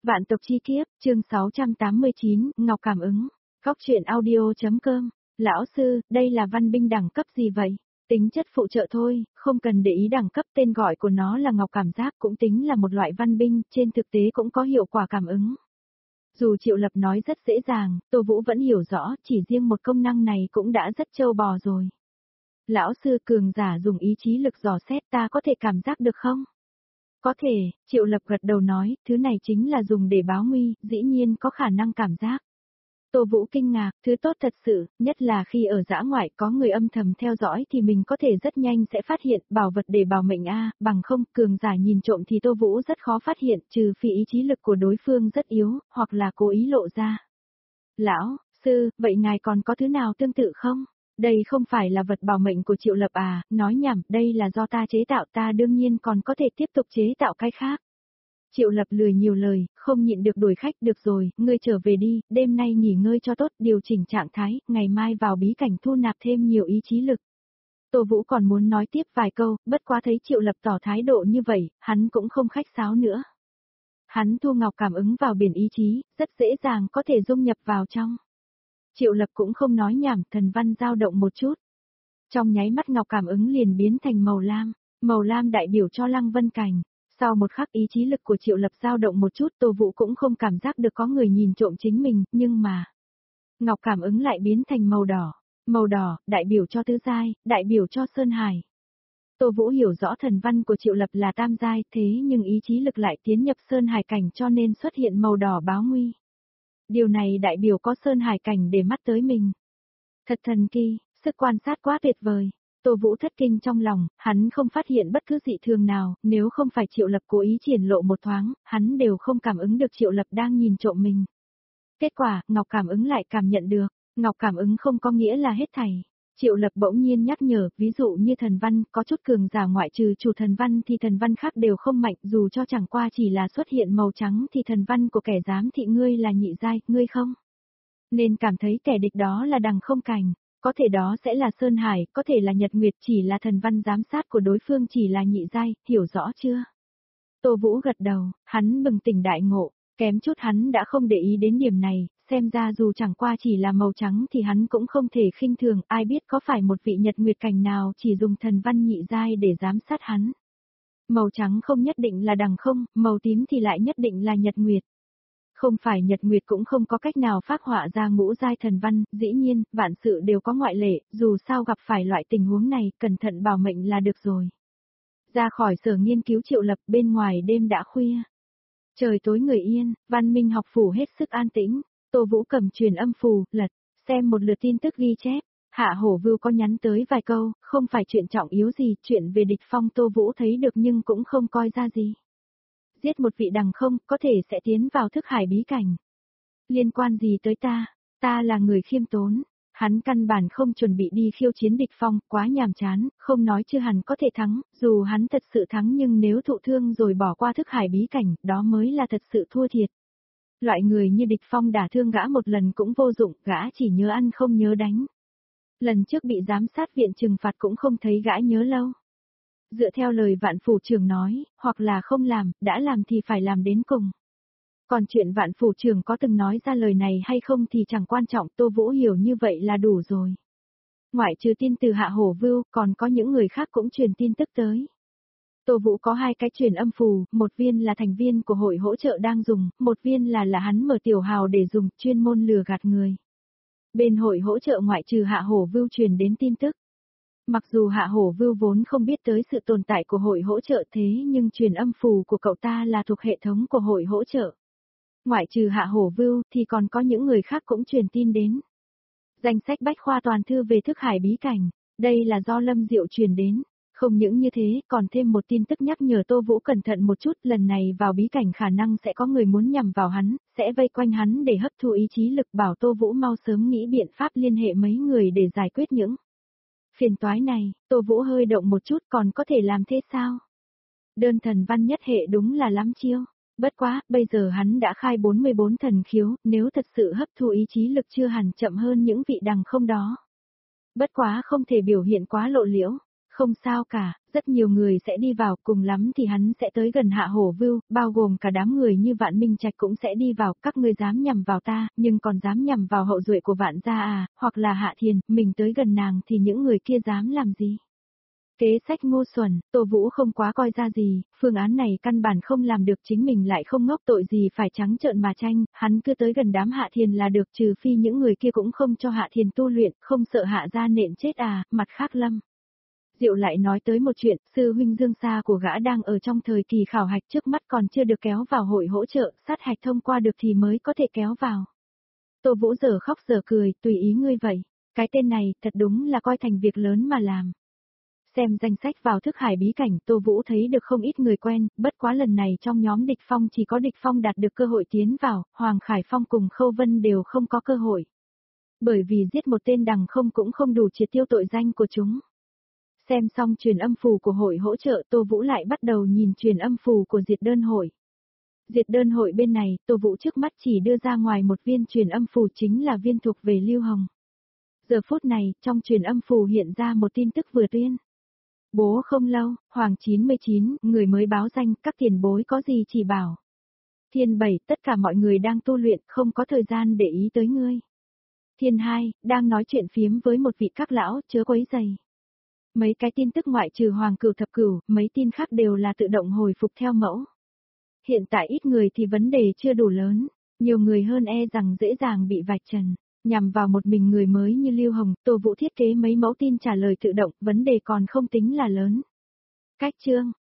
Vạn tộc chi kiếp, chương 689, Ngọc cảm ứng. Góc truyện audio.com. Lão sư, đây là văn binh đẳng cấp gì vậy? Tính chất phụ trợ thôi, không cần để ý đẳng cấp, tên gọi của nó là Ngọc cảm giác, cũng tính là một loại văn binh, trên thực tế cũng có hiệu quả cảm ứng. Dù Triệu Lập nói rất dễ dàng, Tô Vũ vẫn hiểu rõ, chỉ riêng một công năng này cũng đã rất trâu bò rồi. Lão sư, cường giả dùng ý chí lực dò xét, ta có thể cảm giác được không? Có thể, Triệu Lập gật đầu nói, thứ này chính là dùng để báo nguy, dĩ nhiên có khả năng cảm giác. Tô Vũ kinh ngạc, thứ tốt thật sự, nhất là khi ở dã ngoại có người âm thầm theo dõi thì mình có thể rất nhanh sẽ phát hiện, bảo vật để bảo mệnh bằng không, cường giả nhìn trộm thì Tô Vũ rất khó phát hiện, trừ phi ý chí lực của đối phương rất yếu, hoặc là cố ý lộ ra. Lão sư, vậy ngài còn có thứ nào tương tự không? Đây không phải là vật bảo mệnh của Triệu Lập nói nhảm, đây là do ta chế tạo, ta đương nhiên còn có thể tiếp tục chế tạo cái khác. Triệu Lập lười nhiều lời, không nhịn được đuổi khách, được rồi, ngươi trở về đi, đêm nay nghỉ ngơi cho tốt, điều chỉnh trạng thái, ngày mai vào bí cảnh thu nạp thêm nhiều ý chí lực. Tô Vũ còn muốn nói tiếp vài câu, bất quá thấy Triệu Lập tỏ thái độ như vậy, hắn cũng không khách sáo nữa. Hắn thu ngọc cảm ứng vào biển ý chí, rất dễ dàng có thể dung nhập vào trong. Triệu Lập cũng không nói nhảm, thần văn dao động một chút. Trong nháy mắt ngọc cảm ứng liền biến thành màu lam đại biểu cho Lăng Vân Cảnh. Sau một khắc ý chí lực của Triệu Lập dao động một chút, Tô Vũ cũng không cảm giác được có người nhìn trộm chính mình, nhưng mà ngọc cảm ứng lại biến thành màu đỏ, đại biểu cho tứ giai, đại biểu cho Sơn Hải. Tô Vũ hiểu rõ thần văn của Triệu Lập là tam giai, thế nhưng ý chí lực lại tiến nhập Sơn Hải cảnh cho nên xuất hiện màu đỏ báo nguy. Điều này đại biểu có Sơn Hải cảnh để mắt tới mình. Thật thần kỳ, sức quan sát quá tuyệt vời. Tô Vũ thất kinh trong lòng, hắn không phát hiện bất cứ dị thường nào, nếu không phải Triệu Lập cố ý triển lộ một thoáng, hắn đều không cảm ứng được Triệu Lập đang nhìn trộm mình. Kết quả, Ngọc cảm ứng lại cảm nhận được, Ngọc cảm ứng không có nghĩa là hết thảy. Triệu Lập bỗng nhiên nhắc nhở, ví dụ như thần văn, có chút cường giả ngoại trừ chủ thần văn thì thần văn khác đều không mạnh, dù cho chẳng qua chỉ là xuất hiện màu trắng thì thần văn của kẻ giám thị ngươi là nhị giai, ngươi không nên cảm thấy kẻ địch đó là đằng không cảnh. Có thể đó sẽ là Sơn Hải, có thể là Nhật Nguyệt, chỉ là thần văn giám sát của đối phương chỉ là nhị giai, hiểu rõ chưa? Tô Vũ gật đầu, hắn bừng tỉnh đại ngộ, kém chút hắn đã không để ý đến điểm này, xem ra dù chẳng qua chỉ là màu trắng thì hắn cũng không thể khinh thường, ai biết có phải một vị Nhật Nguyệt cảnh nào chỉ dùng thần văn nhị giai để giám sát hắn. Màu trắng không nhất định là đằng không, màu tím thì lại nhất định là Nhật Nguyệt. Không phải Nhật Nguyệt cũng không có cách nào phác họa ra ngũ giai thần văn, dĩ nhiên, vạn sự đều có ngoại lệ, dù sao gặp phải loại tình huống này, cẩn thận bảo mệnh là được rồi. Ra khỏi sở nghiên cứu Triệu Lập, bên ngoài đêm đã khuya. Trời tối người yên, Văn Minh học phủ hết sức an tĩnh, Tô Vũ cầm truyền âm phù, lật, xem một lượt tin tức ghi chép. Hạ Hổ Vưu có nhắn tới vài câu, không phải chuyện trọng yếu gì, chuyện về địch phong Tô Vũ thấy được nhưng cũng không coi ra gì. Giết một vị đằng không, có thể sẽ tiến vào thức hải bí cảnh. Liên quan gì tới ta là người khiêm tốn, hắn căn bản không chuẩn bị đi khiêu chiến địch phong, quá nhàm chán, không nói chưa hẳn có thể thắng, dù hắn thật sự thắng nhưng nếu thụ thương rồi bỏ qua thức hải bí cảnh, đó mới là thật sự thua thiệt. Loại người như địch phong đả thương gã một lần cũng vô dụng, gã chỉ nhớ ăn không nhớ đánh. Lần trước bị giám sát viện trừng phạt cũng không thấy gã nhớ lâu. Dựa theo lời Vạn Phủ trưởng nói, hoặc là không làm, đã làm thì phải làm đến cùng. Còn chuyện Vạn Phủ trưởng có từng nói ra lời này hay không thì chẳng quan trọng, Tô Vũ hiểu như vậy là đủ rồi. Ngoại trừ tin từ Hạ Hổ Vưu, còn có những người khác cũng truyền tin tức tới. Tô Vũ có 2 cái truyền âm phù, một viên là thành viên của hội hỗ trợ đang dùng, một viên là hắn mở tiểu hào để dùng, chuyên môn lừa gạt người. Bên hội hỗ trợ ngoại trừ Hạ Hổ Vưu truyền đến tin tức. Mặc dù Hạ Hổ Vưu vốn không biết tới sự tồn tại của hội hỗ trợ thế nhưng truyền âm phù của cậu ta là thuộc hệ thống của hội hỗ trợ. Ngoại trừ Hạ Hổ Vưu thì còn có những người khác cũng truyền tin đến. Danh sách bách khoa toàn thư về thức hải bí cảnh, đây là do Lâm Diệu truyền đến. Không những như thế, còn thêm một tin tức nhắc nhở Tô Vũ cẩn thận một chút, lần này vào bí cảnh khả năng sẽ có người muốn nhằm vào hắn, sẽ vây quanh hắn để hấp thu ý chí lực, bảo Tô Vũ mau sớm nghĩ biện pháp liên hệ mấy người để giải quyết những phiền toái này. Tô Vũ hơi động một chút, còn có thể làm thế sao? Đơn thần văn nhất hệ đúng là lắm chiêu. Bất quá, bây giờ hắn đã khai 44 thần khiếu, nếu thật sự hấp thu ý chí lực chưa hẳn chậm hơn những vị đằng không đó. Bất quá không thể biểu hiện quá lộ liễu. Không sao cả, rất nhiều người sẽ đi vào, cùng lắm thì hắn sẽ tới gần Hạ Hổ Vưu, bao gồm cả đám người như Vạn Minh Trạch cũng sẽ đi vào, các ngươi dám nhằm vào ta, nhưng còn dám nhằm vào hậu duệ của Vạn gia à, hoặc là Hạ Thiền, mình tới gần nàng thì những người kia dám làm gì? Kế sách ngu xuẩn, Tô Vũ không quá coi ra gì, phương án này căn bản không làm được, chính mình lại không ngốc, tội gì phải trắng trợn mà tranh, hắn cứ tới gần đám Hạ Thiền là được, trừ phi những người kia cũng không cho Hạ Thiền tu luyện, không sợ Hạ gia nện chết à. Mặt khác Lâm Diệu lại nói tới một chuyện, sư huynh Dương Sa của gã đang ở trong thời kỳ khảo hạch, trước mắt còn chưa được kéo vào hội hỗ trợ, sát hạch thông qua được thì mới có thể kéo vào. Tô Vũ giờ khóc giờ cười, tùy ý ngươi vậy, cái tên này thật đúng là coi thành việc lớn mà làm. Xem danh sách vào thức hải bí cảnh, Tô Vũ thấy được không ít người quen, bất quá lần này trong nhóm địch phong chỉ có địch phong đạt được cơ hội tiến vào, Hoàng Khải Phong cùng Khâu Vân đều không có cơ hội. Bởi vì giết một tên đằng không cũng không đủ triệt tiêu tội danh của chúng. Xem xong truyền âm phù của hội hỗ trợ, Tô Vũ lại bắt đầu nhìn truyền âm phù của diệt đơn hội. Diệt đơn hội bên này, Tô Vũ trước mắt chỉ đưa ra ngoài một viên truyền âm phù, chính là viên thuộc về Lưu Hồng. Giờ phút này, trong truyền âm phù hiện ra một tin tức vừa tuyên. Bố không lâu, Hoàng 99, người mới báo danh, các tiền bối có gì chỉ bảo. Thiên 7, tất cả mọi người đang tu luyện, không có thời gian để ý tới ngươi. Thiên 2, đang nói chuyện phiếm với một vị các lão, chớ quấy rầy. Mấy cái tin tức ngoại trừ Hoàng Cửu Thập Cửu, mấy tin khác đều là tự động hồi phục theo mẫu. Hiện tại ít người thì vấn đề chưa đủ lớn, nhiều người hơn e rằng dễ dàng bị vạch trần. Nhằm vào một mình người mới như Lưu Hồng, Tô Vũ thiết kế mấy mẫu tin trả lời tự động, vấn đề còn không tính là lớn. Cách chương